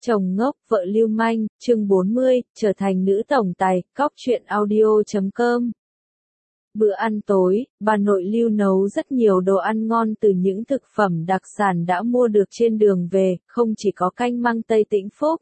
Chồng ngốc, vợ lưu manh, chương 40, trở thành nữ tổng tài, cóc truyện audio.com. Bữa ăn tối, bà nội Lưu nấu rất nhiều đồ ăn ngon từ những thực phẩm đặc sản đã mua được trên đường về, không chỉ có canh măng Tây Tĩnh Phúc,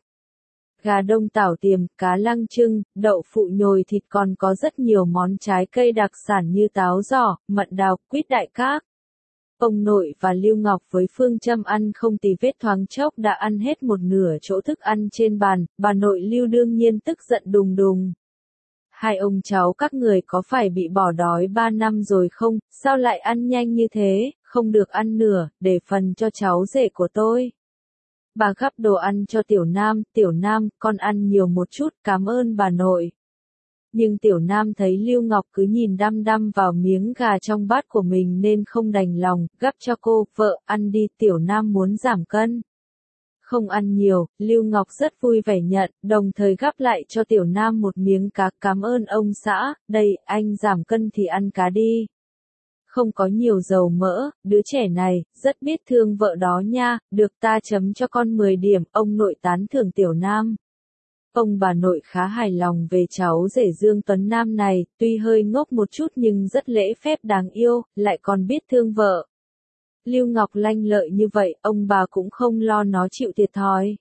gà đông tảo tiềm, cá lăng trưng, đậu phụ nhồi thịt, còn có rất nhiều món trái cây đặc sản như táo giò, mận đào, quýt đại cát. Ông nội và Lưu Ngọc với phương châm ăn không tì vết thoáng chốc đã ăn hết một nửa chỗ thức ăn trên bàn, bà nội Lưu đương nhiên tức giận đùng đùng. Hai ông cháu các người có phải bị bỏ đói 3 năm rồi không, sao lại ăn nhanh như thế, không được ăn nửa, để phần cho cháu rể của tôi. Bà gắp đồ ăn cho Tiểu Nam, con ăn nhiều một chút, cảm ơn bà nội. Nhưng Tiểu Nam thấy Lưu Ngọc cứ nhìn đăm đăm vào miếng gà trong bát của mình nên không đành lòng, gắp cho cô, vợ, ăn đi, Tiểu Nam muốn giảm cân. Không ăn nhiều, Lưu Ngọc rất vui vẻ nhận, đồng thời gắp lại cho Tiểu Nam một miếng cá, cảm ơn ông xã, đây, anh giảm cân thì ăn cá đi. Không có nhiều dầu mỡ, đứa trẻ này, rất biết thương vợ đó nha, được ta chấm cho con 10 điểm, ông nội tán thưởng Tiểu Nam. Ông bà nội khá hài lòng về cháu rể Dương Tuấn Nam này, tuy hơi ngốc một chút nhưng rất lễ phép đáng yêu, lại còn biết thương vợ. Lưu Ngọc lanh lợi như vậy, ông bà cũng không lo nó chịu thiệt thòi.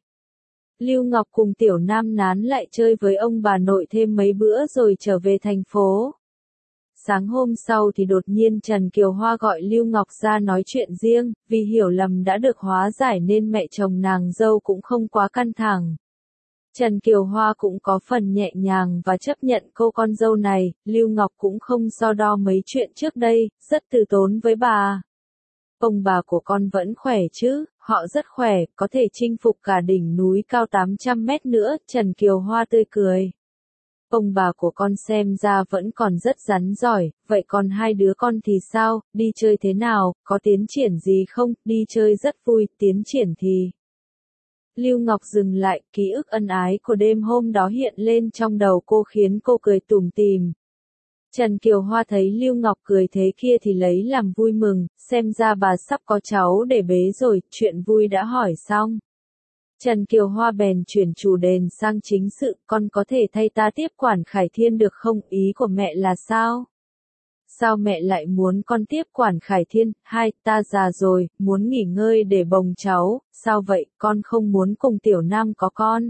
Lưu Ngọc cùng Tiểu Nam nán lại chơi với ông bà nội thêm mấy bữa rồi trở về thành phố. Sáng hôm sau thì đột nhiên Trần Kiều Hoa gọi Lưu Ngọc ra nói chuyện riêng, vì hiểu lầm đã được hóa giải nên mẹ chồng nàng dâu cũng không quá căng thẳng. Trần Kiều Hoa cũng có phần nhẹ nhàng và chấp nhận cô con dâu này, Lưu Ngọc cũng không so đo mấy chuyện trước đây, rất từ tốn với bà. Ông bà của con vẫn khỏe chứ, họ rất khỏe, có thể chinh phục cả đỉnh núi cao 800 mét nữa, Trần Kiều Hoa tươi cười. Ông bà của con xem ra vẫn còn rất rắn giỏi, vậy còn hai đứa con thì sao, đi chơi thế nào, có tiến triển gì không, đi chơi rất vui, tiến triển thì... Lưu Ngọc dừng lại, ký ức ân ái của đêm hôm đó hiện lên trong đầu cô khiến cô cười tủm tỉm. Trần Kiều Hoa thấy Lưu Ngọc cười thế kia thì lấy làm vui mừng, xem ra bà sắp có cháu để bế rồi, chuyện vui đã hỏi xong. Trần Kiều Hoa bèn chuyển chủ đề sang chính sự, con có thể thay ta tiếp quản Khải Thiên được không, ý của mẹ là sao? Sao mẹ lại muốn con tiếp quản Khải Thiên, hai, ta già rồi, muốn nghỉ ngơi để bồng cháu, sao vậy, con không muốn cùng Tiểu Nam có con?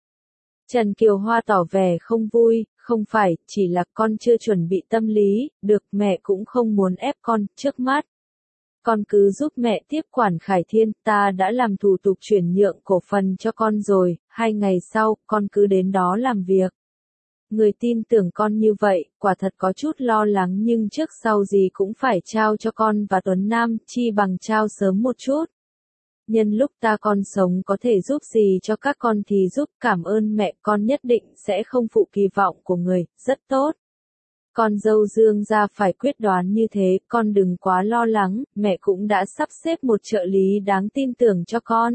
Trần Kiều Hoa tỏ vẻ không vui, không phải, chỉ là con chưa chuẩn bị tâm lý, được, mẹ cũng không muốn ép con, trước mắt. Con cứ giúp mẹ tiếp quản Khải Thiên, ta đã làm thủ tục chuyển nhượng cổ phần cho con rồi, 2 ngày sau, con cứ đến đó làm việc. Người tin tưởng con như vậy, quả thật có chút lo lắng nhưng trước sau gì cũng phải trao cho con và Tuấn Nam, chi bằng trao sớm một chút. Nhân lúc ta còn sống có thể giúp gì cho các con thì giúp, cảm ơn mẹ, con nhất định sẽ không phụ kỳ vọng của người, rất tốt. Con dâu Dương gia phải quyết đoán như thế, con đừng quá lo lắng, mẹ cũng đã sắp xếp một trợ lý đáng tin tưởng cho con.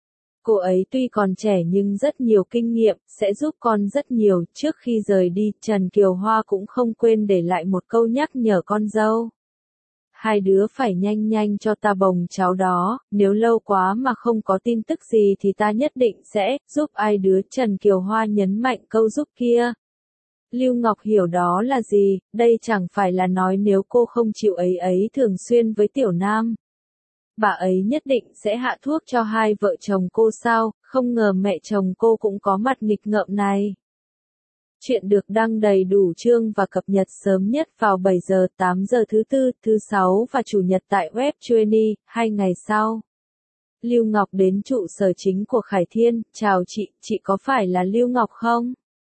Cô ấy tuy còn trẻ nhưng rất nhiều kinh nghiệm, sẽ giúp con rất nhiều. Trước khi rời đi, Trần Kiều Hoa cũng không quên để lại một câu nhắc nhở con dâu. Hai đứa phải nhanh nhanh cho ta bồng cháu đó, nếu lâu quá mà không có tin tức gì thì ta nhất định sẽ giúp ai đứa. Trần Kiều Hoa nhấn mạnh câu giúp kia. Lưu Ngọc hiểu đó là gì, đây chẳng phải là nói nếu cô không chịu ấy thường xuyên với Tiểu Nam. Bà ấy nhất định sẽ hạ thuốc cho hai vợ chồng cô sao, không ngờ mẹ chồng cô cũng có mặt nghịch ngợm này. Chuyện được đăng đầy đủ chương và cập nhật sớm nhất vào 7 giờ 8 giờ thứ Tư, thứ Sáu và Chủ nhật tại web Chuyên 2 ngày sau. Lưu Ngọc đến trụ sở chính của Khải Thiên, chào chị có phải là Lưu Ngọc không?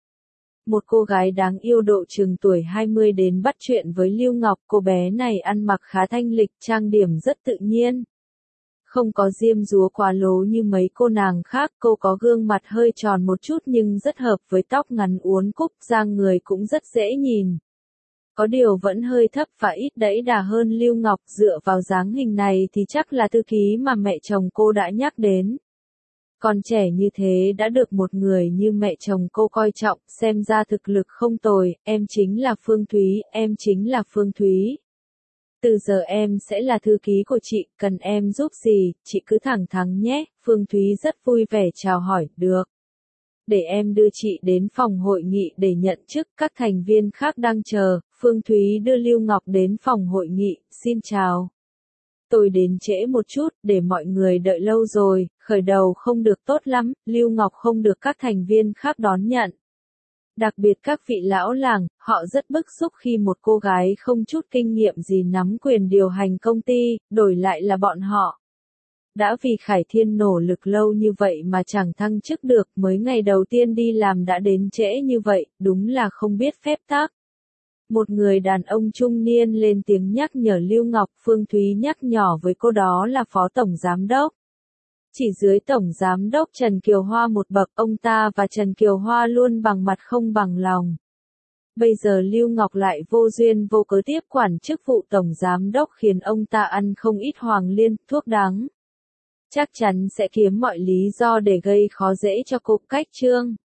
Một cô gái đáng yêu độ chừng tuổi 20 đến bắt chuyện với Lưu Ngọc, cô bé này ăn mặc khá thanh lịch, trang điểm rất tự nhiên. Không có diêm dúa quá lố như mấy cô nàng khác, cô có gương mặt hơi tròn một chút nhưng rất hợp với tóc ngắn uốn cúc, dáng người cũng rất dễ nhìn. Có điều vẫn hơi thấp và ít đẫy đà hơn Lưu Ngọc, dựa vào dáng hình này thì chắc là thư ký mà mẹ chồng cô đã nhắc đến. Còn trẻ như thế đã được một người như mẹ chồng cô coi trọng, xem ra thực lực không tồi, em chính là Phương Thúy. Từ giờ em sẽ là thư ký của chị, cần em giúp gì, chị cứ thẳng thắn nhé. Phương Thúy rất vui vẻ chào hỏi, được. Để em đưa chị đến phòng hội nghị để nhận chức, các thành viên khác đang chờ. Phương Thúy đưa Lưu Ngọc đến phòng hội nghị, xin chào. Tôi đến trễ một chút, để mọi người đợi lâu rồi, khởi đầu không được tốt lắm, Lưu Ngọc không được các thành viên khác đón nhận. Đặc biệt các vị lão làng, họ rất bức xúc khi một cô gái không chút kinh nghiệm gì nắm quyền điều hành công ty, đổi lại là bọn họ. Đã vì Khải Thiên nỗ lực lâu như vậy mà chẳng thăng chức được, mới ngày đầu tiên đi làm đã đến trễ như vậy, đúng là không biết phép tắc. Một người đàn ông trung niên lên tiếng nhắc nhở Lưu Ngọc. Phương Thúy nhắc nhỏ với cô đó là Phó Tổng Giám Đốc. Chỉ dưới Tổng Giám Đốc Trần Kiều Hoa một bậc, ông ta và Trần Kiều Hoa luôn bằng mặt không bằng lòng. Bây giờ Lưu Ngọc lại vô duyên vô cớ tiếp quản chức vụ Tổng Giám Đốc khiến ông ta ăn không ít hoàng liên, thuốc đắng. Chắc chắn sẽ kiếm mọi lý do để gây khó dễ cho cô. Cách chương